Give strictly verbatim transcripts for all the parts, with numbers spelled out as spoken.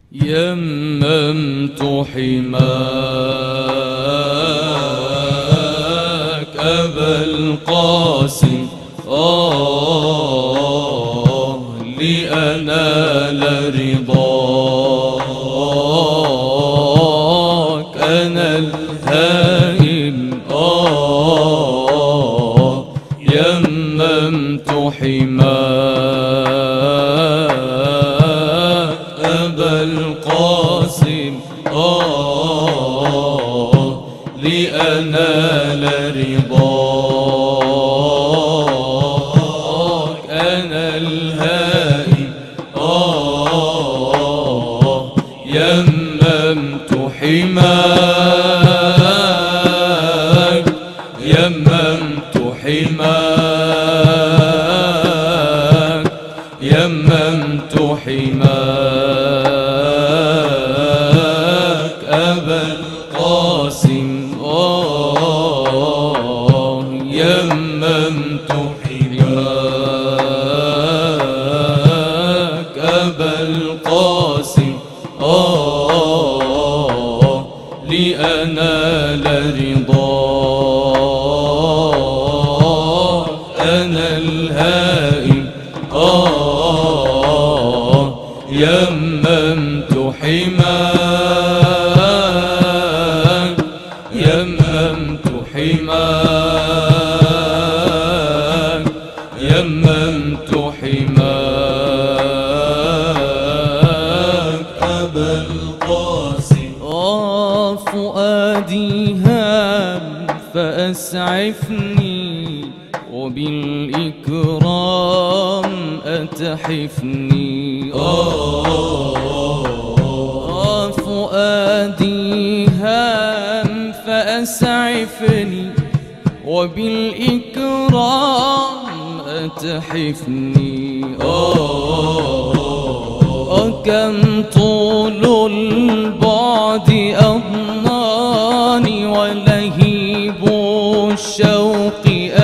يممت حماك أبا القاسم آه لأنال رضاك أنا الهائم آه يممت حماك أبا القاسم آه لأنال رضاك أنا الهائم آه يممت حماك يممت حماك يممت حماك أبا القاسم آه يممت حماك أبا القاسم آه لأنال رضاك أنا الهائم آه يممت حماك يممت حماك يممت حماك أبا القاسم آه فؤادي هام فأسعفني وبالإكرام أتحفني آه فؤادي هام فأسعفني وبالإكرام أتحفني آه كم طول البعد أضناني ولهيب الشوق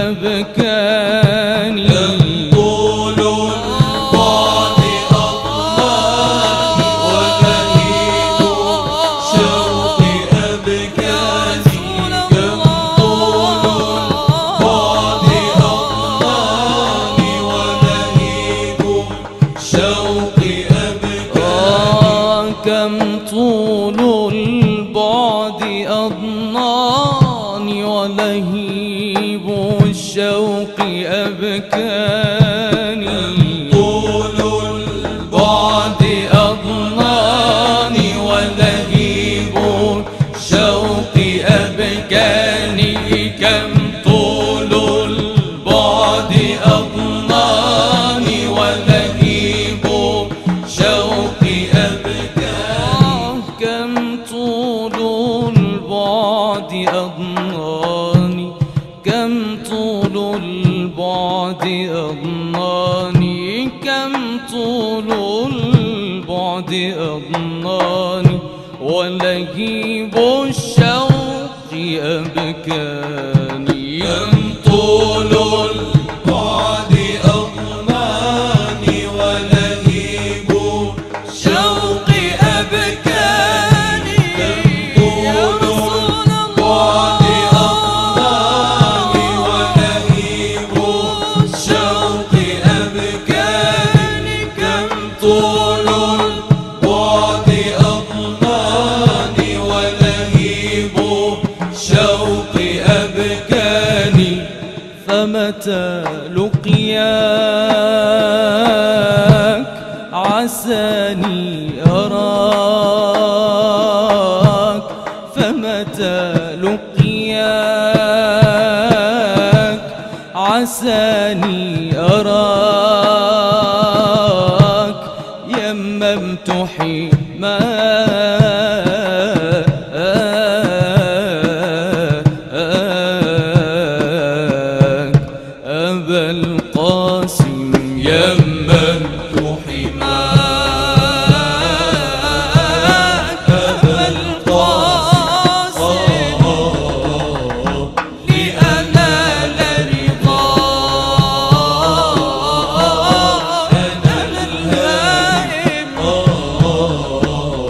أبكاني طول البعد أضناني ولهيب الشوق أبكاني كم طول البعد أضناني ولهيب الشوق أبكاني كم طول البعد أضناني ولهيب الشوق أبكاني طول البعد أضناني ولهيب الشوق أبكاني كم طول البعد أضناني ولهيب الشوق أبكاني كم طول البعد أضناني كم طول البعد أضناني كم طول البعد أضناني ولهيب الشوق أبكاني كم طول البعد أضناني ولهيب الشوق أبكاني طول البعد أضناني ولهيب الشوق أبكاني كم طول البعد أضناني ولهيب الشوق أبكاني فمتى لقياك عساني أراك فمتى لقياك عساني أراك يممت حماك أبا القاسم يممت حماك أبا القاسم لأنال رضاك أنا الهائم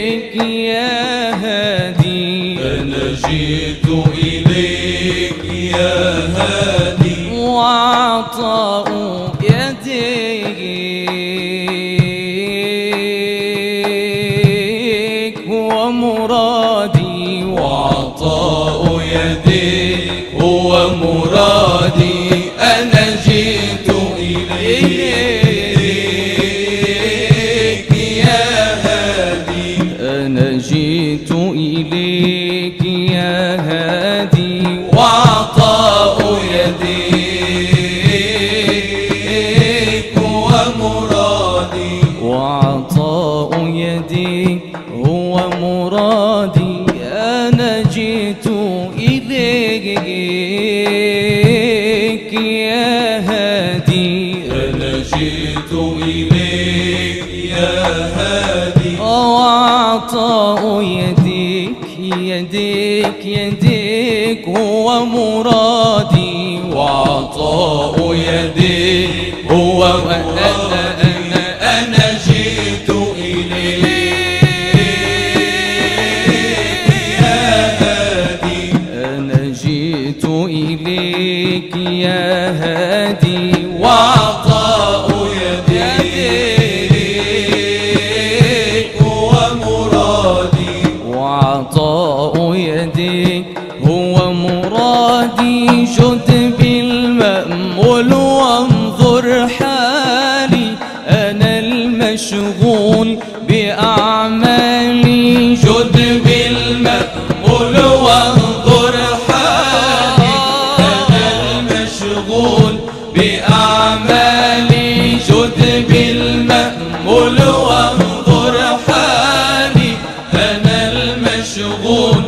إليك يا هادي أنا جئت إليك يا هادي وعطاء يديك هو مرادي وعطاء يديك هو مرادي أنا جئت إليك يا هادي أنا جئت إليك يا هادي وعطاء يديك هو مرادي وعطاء يديك هو مرادي أنا جئت إليك يا هادي أنا جئت إليك يا هادي وعطاء يديك يديك يديك هو مرادي وعطاء يديك هو مرادي أنا جئت إليك يا هادي أنا جئت إليك يا هادي وعطاء يديك هو مرادي وعطاء يديك هو مرادي جد بالمأمول وانظر حالي أنا المشغول بأعمالي جد بالمأمول وانظر حالي أنا المشغول بأعمالي جد بالمأمول وانظر حالي أنا المشغول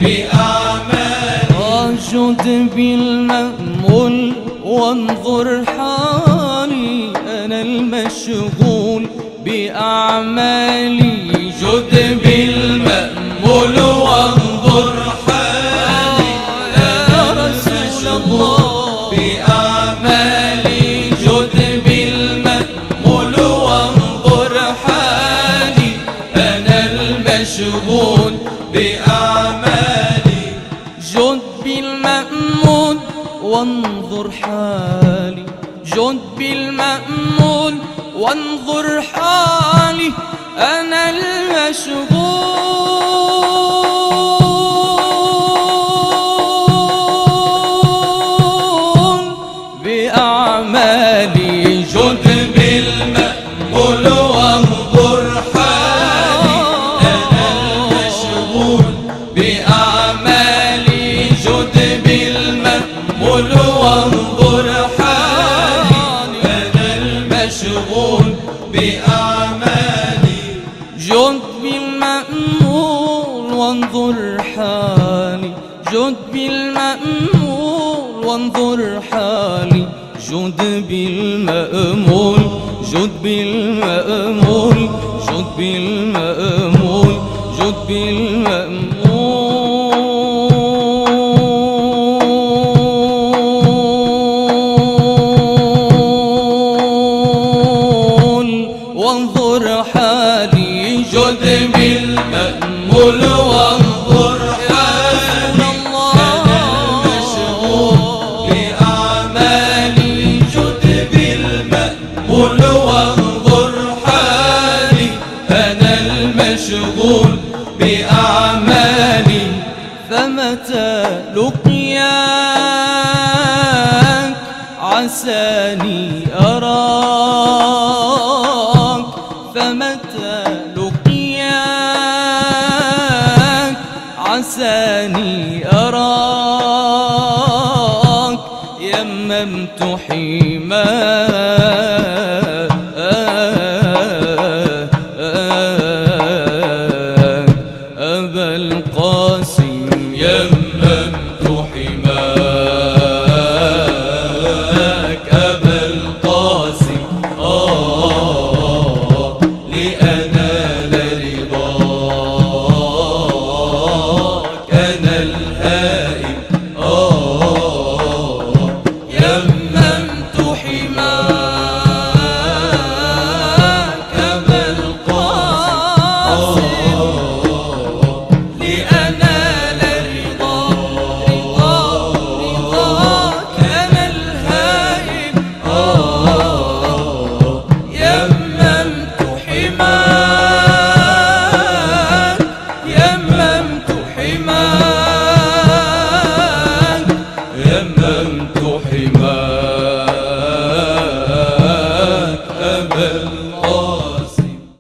بأعمالي جد بالمأمول وانظر حالي أنا المشغول بأعمالي جد بالمأمول وانظر حالي أنا المشغول بأعمالي جد بالمأمول وانظر حالي أنا المشغول بأعمالي جد بالمأمول وانظر حالي جد بالمأمول وانظر حالي أنا المشغول بأعمالي جد بالمأمول وانظر حالي أنا المشغول بأعمالي جد بالمأمول وانظر حالي أنا المشغول بأعمالي جد بالمأمول وانظر حالي جد بالمأمول وانظر حالي جد بالمأمول جد بالمأمول جد بالمأمول جد بالمأمول وانظر حالي جد بالمأمول وانظر حالي أنا المشغول بأعمالي جد بالمأمول وانظر حالي أنا المشغول بأعمالي فمتى لقياك عساني أراك فمتى لقياك عساني أراك يممت حماك أبا القاسم يممت حماك أبا القاسم آه لأنال رضاك أنا الهائم آه يممت يممت حماك